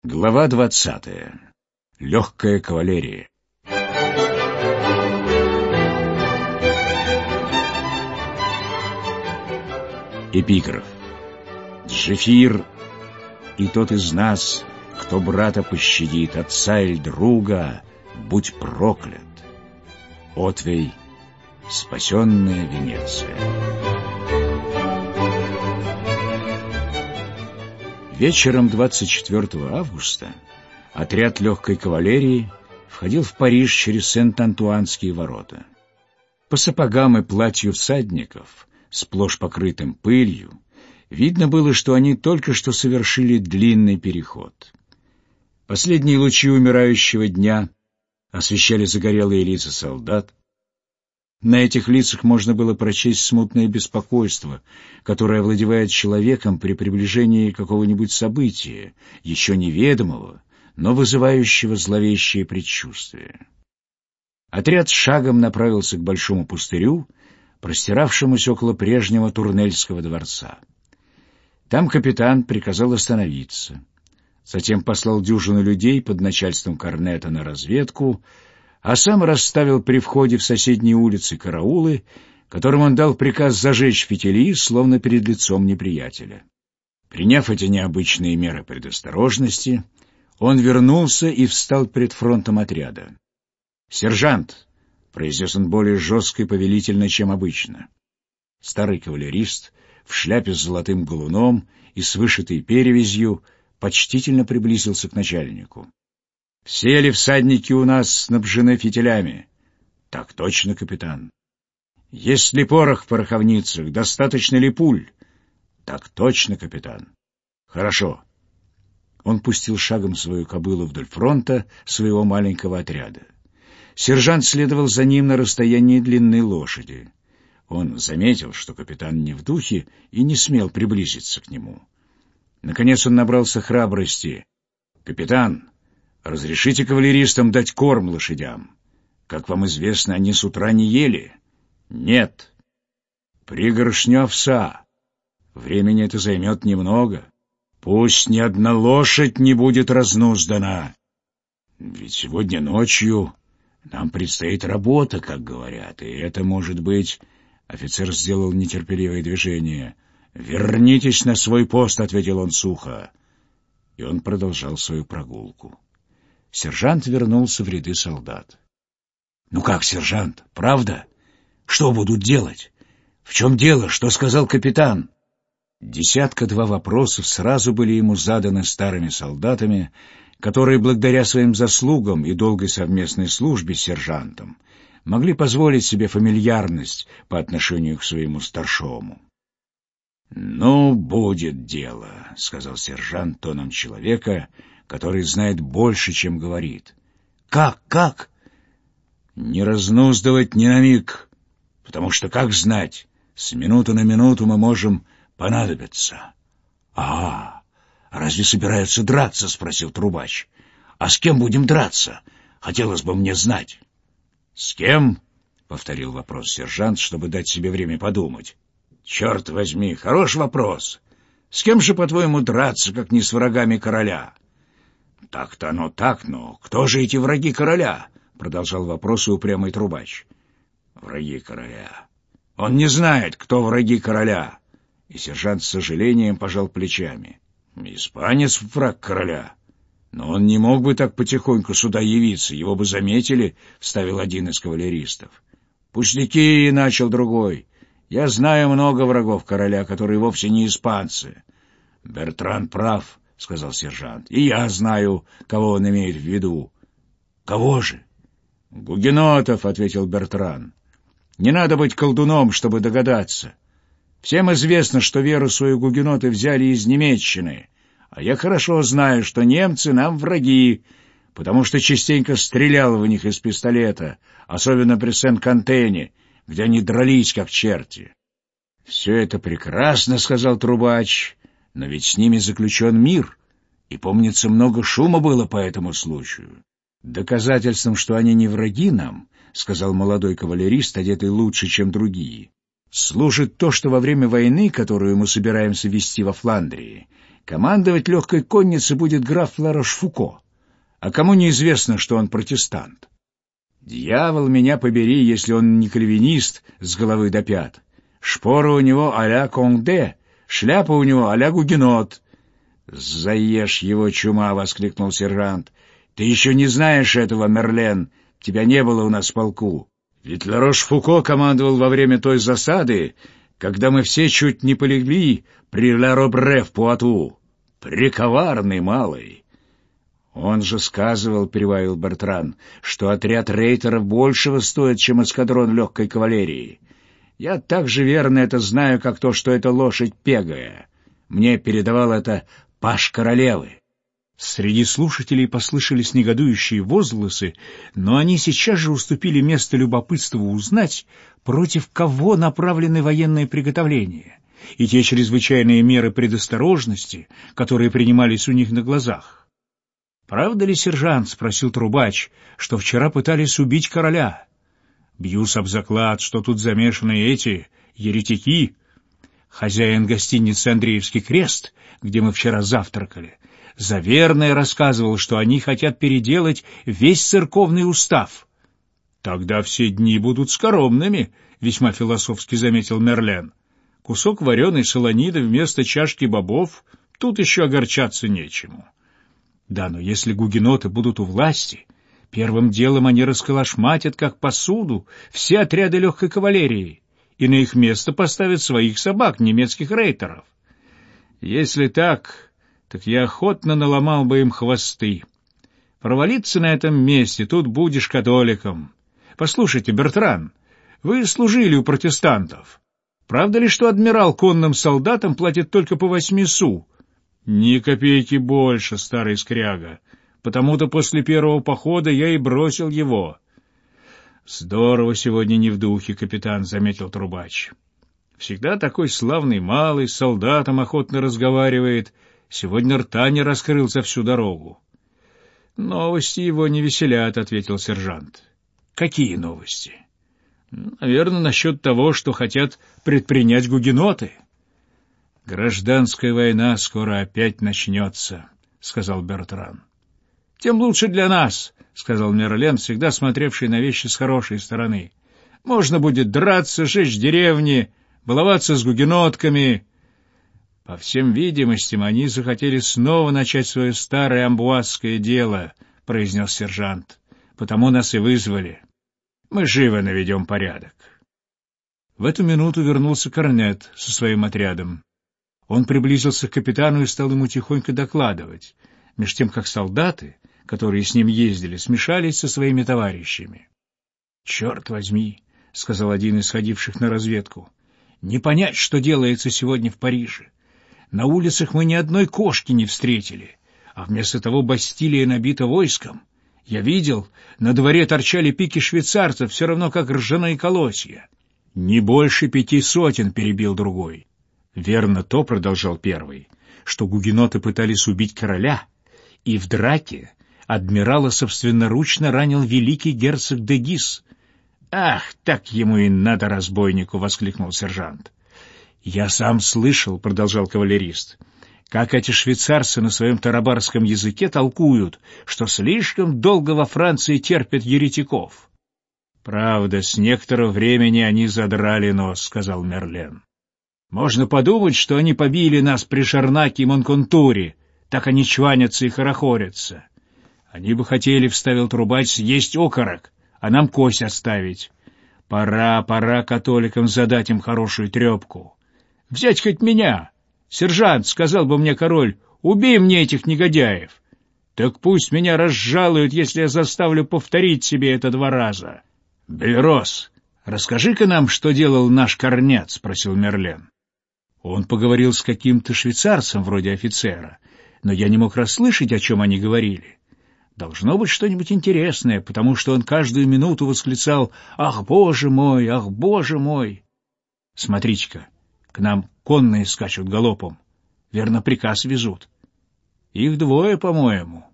Глава 20. Легкая кавалерия. Эпиграф. Джефир и тот из нас, кто брата пощадит, отца или друга, будь проклят. Отвей, спасенная Венеция. Вечером 24 августа отряд легкой кавалерии входил в Париж через Сент-Антуанские ворота. По сапогам и платью всадников, сплошь покрытым пылью, видно было, что они только что совершили длинный переход. Последние лучи умирающего дня освещали загорелые лица солдат. На этих лицах можно было прочесть смутное беспокойство, которое овладевает человеком при приближении какого-нибудь события, еще неведомого, но вызывающего зловещее предчувствие. Отряд шагом направился к большому пустырю, простиравшемуся около прежнего Турнельского дворца. Там капитан приказал остановиться. Затем послал дюжину людей под начальством корнета на разведку, а сам расставил при входе в соседние улицы караулы, которым он дал приказ зажечь фитили, словно перед лицом неприятеля. Приняв эти необычные меры предосторожности, он вернулся и встал пред фронтом отряда. «Сержант!» — произнес он более жестко и повелительно, чем обычно. Старый кавалерист в шляпе с золотым галуном и с вышитой перевязью почтительно приблизился к начальнику. «Все ли всадники у нас снабжены фитилями?» «Так точно, капитан». «Есть ли порох в пороховницах? Достаточно ли пуль?» «Так точно, капитан». «Хорошо». Он пустил шагом свою кобылу вдоль фронта своего маленького отряда. Сержант следовал за ним на расстоянии длинной лошади. Он заметил, что капитан не в духе, и не смел приблизиться к нему. Наконец он набрался храбрости. «Капитан, разрешите кавалеристам дать корм лошадям? Как вам известно, они с утра не ели». «Нет». «Пригоршню овса. Времени это займет немного. Пусть ни одна лошадь не будет разнуздана. Ведь сегодня ночью нам предстоит работа, как говорят, и это может быть...» Офицер сделал нетерпеливое движение. «Вернитесь на свой пост», — ответил он сухо. И он продолжал свою прогулку. Сержант вернулся в ряды солдат. «Ну как, сержант, правда? Что будут делать? В чем дело? Что сказал капитан?» Десятка-два вопросов сразу были ему заданы старыми солдатами, которые, благодаря своим заслугам и долгой совместной службе с сержантом, могли позволить себе фамильярность по отношению к своему старшому. «Ну, будет дело», — сказал сержант тоном человека, который знает больше, чем говорит. «Как? Не разнуздывать ни на миг, потому что, как знать, с минуты на минуту мы можем понадобиться». «А, разве собираются драться?» — спросил трубач. «А с кем будем драться? Хотелось бы мне знать». «С кем?» — повторил вопрос сержант, чтобы дать себе время подумать. «Черт возьми, хороший вопрос. С кем же, по-твоему, драться, как не с врагами короля?» «Так-то оно так, но кто же эти враги короля?» — продолжал вопрос упрямый трубач. «Враги короля. Он не знает, кто враги короля». И сержант с сожалением пожал плечами. «Испанец враг короля. Но он не мог бы так потихоньку сюда явиться, его бы заметили», — вставил один из кавалеристов. «Пустяки», — начал другой. «Я знаю много врагов короля, которые вовсе не испанцы». «Бертран прав», — сказал сержант. «И я знаю, кого он имеет в виду». «Кого же?» «Гугенотов», — ответил Бертран. «Не надо быть колдуном, чтобы догадаться. Всем известно, что веру свою гугеноты взяли из Немеччины, а я хорошо знаю, что немцы нам враги, потому что частенько стрелял в них из пистолета, особенно при Сен-Кантене, где они дрались, как черти». «Все это прекрасно», — сказал трубач, — «но ведь с ними заключен мир, и, помнится, много шума было по этому случаю». «Доказательством, что они не враги нам, — сказал молодой кавалерист, одетый лучше, чем другие, — служит то, что во время войны, которую мы собираемся вести во Фландрии, Командовать легкой конницей будет граф Ларошфуко, а кому неизвестно, что он протестант. Дьявол меня побери, если он не кальвинист с головы до пят. Шпора у него а-ля Конде, шляпа у него а-ля Гугенот. «Заешь его, чума!» — воскликнул сержант. «Ты еще не знаешь этого, Мерлен. Тебя не было у нас в полку. Ведь Ларош-Фуко командовал во время той засады, когда мы все чуть не полегли при Ля-Робре в Пуату. Прековарный малый!» «Он же сказывал, — прибавил Бертран, — что отряд рейтеров большего стоит, чем эскадрон легкой кавалерии. Я так же верно это знаю, как то, что это лошадь пегая. Мне передавал это паж королевы». Среди слушателей послышались негодующие возгласы, но они сейчас же уступили место любопытству узнать, против кого направлены военные приготовления, и те чрезвычайные меры предосторожности, которые принимались у них на глазах. «Правда ли, сержант, — спросил трубач, — что вчера пытались убить короля? Бьюсь об заклад, что тут замешаны эти еретики. Хозяин гостиницы «Андреевский крест», где мы вчера завтракали, заверное рассказывал, что они хотят переделать весь церковный устав. «Тогда все дни будут скоромными», — весьма философски заметил Мерлен. «Кусок вареной солониды вместо чашки бобов, тут еще огорчаться нечему». «Да, но если гугеноты будут у власти, первым делом они расколошматят, как посуду, все отряды легкой кавалерии, и на их место поставят своих собак, немецких рейтеров. Если так я охотно наломал бы им хвосты. Провалиться на этом месте, тут будешь католиком. Послушайте, Бертран, вы служили у протестантов. Правда ли, что адмирал конным солдатам платит только по 8 су? Ни копейки больше, старый скряга. Потому-то после первого похода я и бросил его». «Здорово сегодня не в духе, капитан», — заметил трубач. «Всегда такой славный малый, с солдатом охотно разговаривает. Сегодня рта не раскрыл за всю дорогу». «Новости его не веселят», — ответил сержант. «Какие новости?» «Наверное, насчет того, что хотят предпринять гугеноты». «Гражданская война скоро опять начнется», — сказал Бертран. «Тем лучше для нас», — сказал Мерлен, всегда смотревший на вещи с хорошей стороны. «Можно будет драться, жечь деревни, баловаться с гугенотками». «По всем видимостям, они захотели снова начать свое старое амбуазское дело», — произнес сержант. «Потому нас и вызвали. Мы живо наведем порядок». В эту минуту вернулся корнет со своим отрядом. Он приблизился к капитану и стал ему тихонько докладывать, меж тем как солдаты, которые с ним ездили, смешались со своими товарищами. «Черт возьми», — сказал один из ходивших на разведку, — «не понять, что делается сегодня в Париже. На улицах мы ни одной кошки не встретили, а вместо того Бастилия набита войском. Я видел, на дворе торчали пики швейцарцев, все равно как ржаные колосья». «Не больше 500, — перебил другой. «Верно то, — продолжал первый, — что гугеноты пытались убить короля, и в драке адмирала собственноручно ранил великий герцог де Гис». «Ах, так ему и надо, разбойнику!» — воскликнул сержант. «Я сам слышал, — продолжал кавалерист, — как эти швейцарцы на своем тарабарском языке толкуют, что слишком долго во Франции терпят еретиков». «Правда, с некоторого времени они задрали нос, — сказал Мерлен. Можно подумать, что они побили нас при Шарнаке и Монконтуре, так они чванятся и хорохорятся. Они бы хотели, — вставил трубач, — съесть окорок, а нам кость оставить. Пора католикам задать им хорошую трепку. Взять хоть меня. Сержант, — сказал бы мне король, — убей мне этих негодяев. Так пусть меня разжалуют, если я заставлю повторить себе это 2 раза. — Бельрос, расскажи-ка нам, что делал наш корнет, — спросил Мерлен. Он поговорил с каким-то швейцарцем, вроде офицера, но я не мог расслышать, о чем они говорили. Должно быть что-нибудь интересное, потому что он каждую минуту восклицал: «Ах, Боже мой! Ах, Боже мой!» Смотрите-ка, к нам конные скачут галопом. Верно, приказ везут. Их 2, по-моему.